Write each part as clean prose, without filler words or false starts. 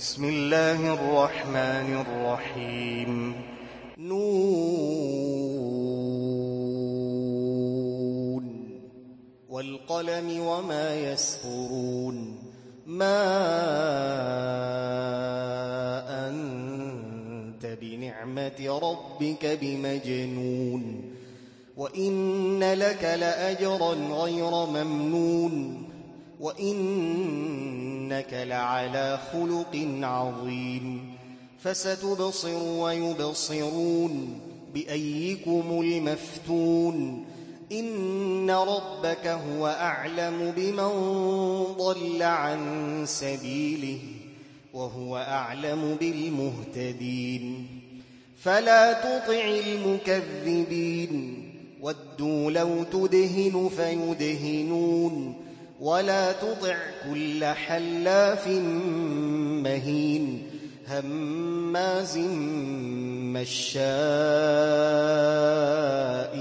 بسم الله الرحمن الرحيم. نون والقلم وما يسطرون. ما أنت بنعمة ربك بمجنون وإن لك لأجرا غير ممنون وإنك لعلى خلق عظيم. فستبصر ويبصرون بأيكم المفتون. إن ربك هو أعلم بمن ضل عن سبيله وهو أعلم بالمهتدين. فلا تطع المكذبين ودوا لو تدهن فيدهنون ولا تطع كل حلاف مهين هماز مشاء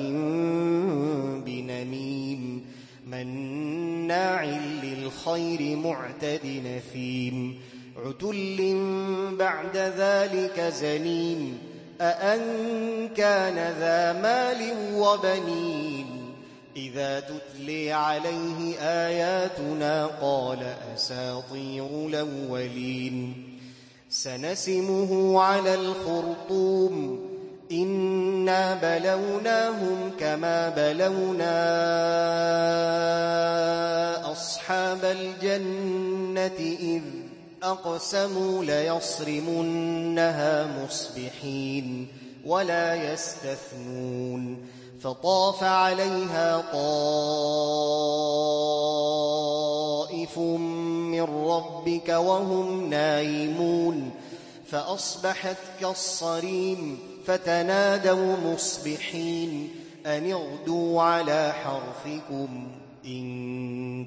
بنميم مناع للخير معتد نثيم عتل بعد ذلك زنيم أأن كان ذا مال وبنين إذا تتلي عليه آياتنا قال أساطير الأولين. سنسمه على الخرطوم إنا بلوناهم كما بلونا أصحاب الجنة إذ أقسموا ليصرمنها مصبحين ولا يستثنون. فطاف عليها طائف من ربك وهم نائمون فأصبحت كالصريم فتنادوا مصبحين أن اغدوا على حرثكم إن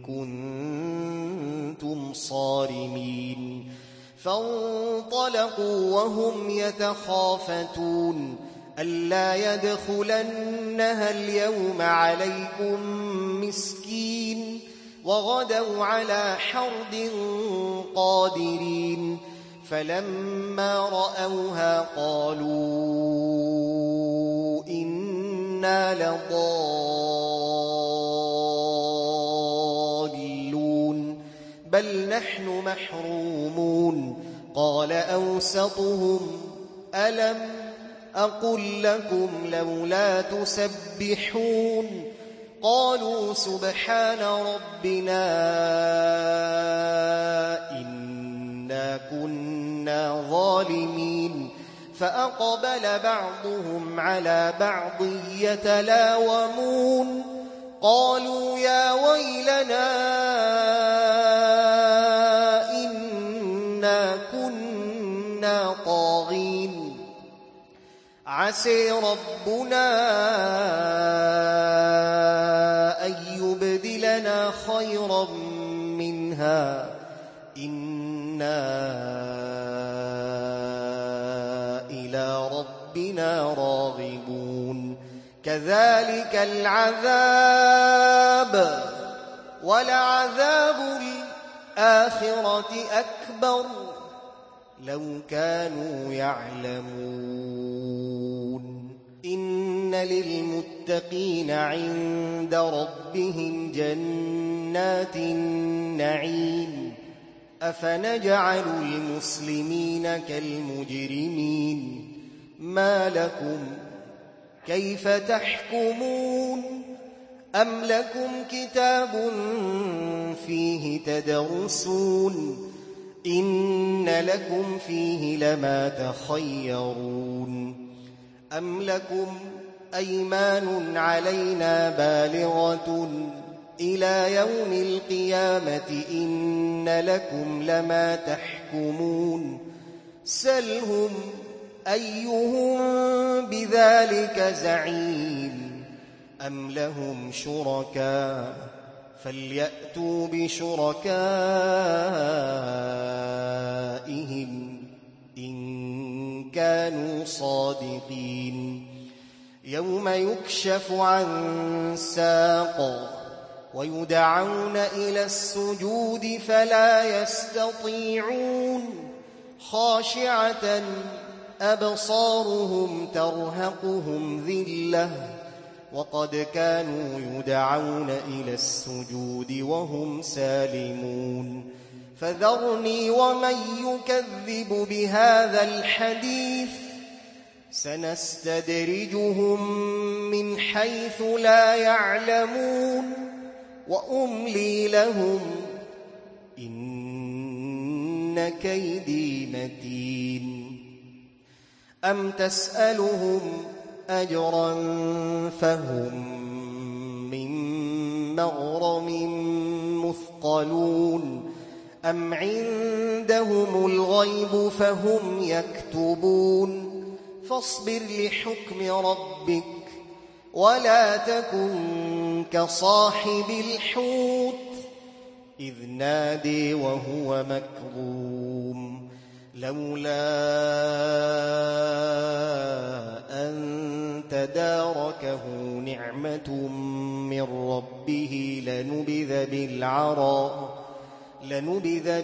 كنتم صارمين. فانطلقوا وهم يتخافتون ألا يدخلنها اليوم عليكم مسكين وغدوا على حرد قادرين. فلما رأوها قالوا إنا لضالون بل نحن محرومون. قال أوسطهم ألم أقل لكم لولا تسبحون قالوا سبحان ربنا إنا كنا ظالمين. فأقبل بعضهم على بعض يتلاومون قالوا يا ويلنا إنا كنا طاغين عسى ربنا أن يبدلنا خيرا منها إنا إلى ربنا راغبون. كذلك العذاب ولعذاب الآخرة أكبر لو كانوا يعلمون. إن للمتقين عند ربهم جنات النعيم أفنجعل المسلمين كالمجرمين ما لكم كيف تحكمون أم لكم كتاب فيه تدرسون إن لكم فيه لما تخيرون أم لكم أيمان علينا بالغة إلى يوم القيامة إن لكم لما تحكمون سلهم أيهم بذلك زعيم أم لهم شركاء فليأتوا بشركائهم إن كانوا صادقين. يوم يكشف عن ساق ويدعون إلى السجود فلا يستطيعون خاشعة أبصارهم ترهقهم ذلة وقد كانوا يدعون إلى السجود وهم سالمون فذرني ومن يكذب بهذا الحديث سنستدرجهم من حيث لا يعلمون وأملي لهم إن كيدي متين أم تسألهم أجرا فهم من مغرم مثقلون أم عندهم الغيب فهم يكتبون فاصبر لحكم ربك ولا تكن كصاحب الحوت إذ نادي وهو مكظوم لولا أن تداركه نعمة من ربه لنبذ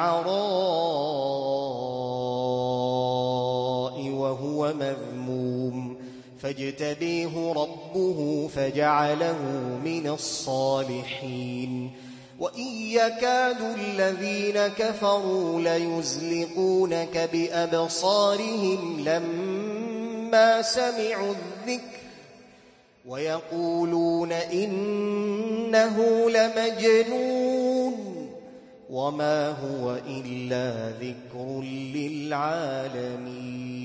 بالعراء وهو مذموم فاجتبيه ربه فجعله من الصالحين وإن يكاد الذين كفروا ليزلقونك بأبصارهم لما سمعوا الذكر ويقولون إنه لمجنون وما هو إلا ذكر للعالمين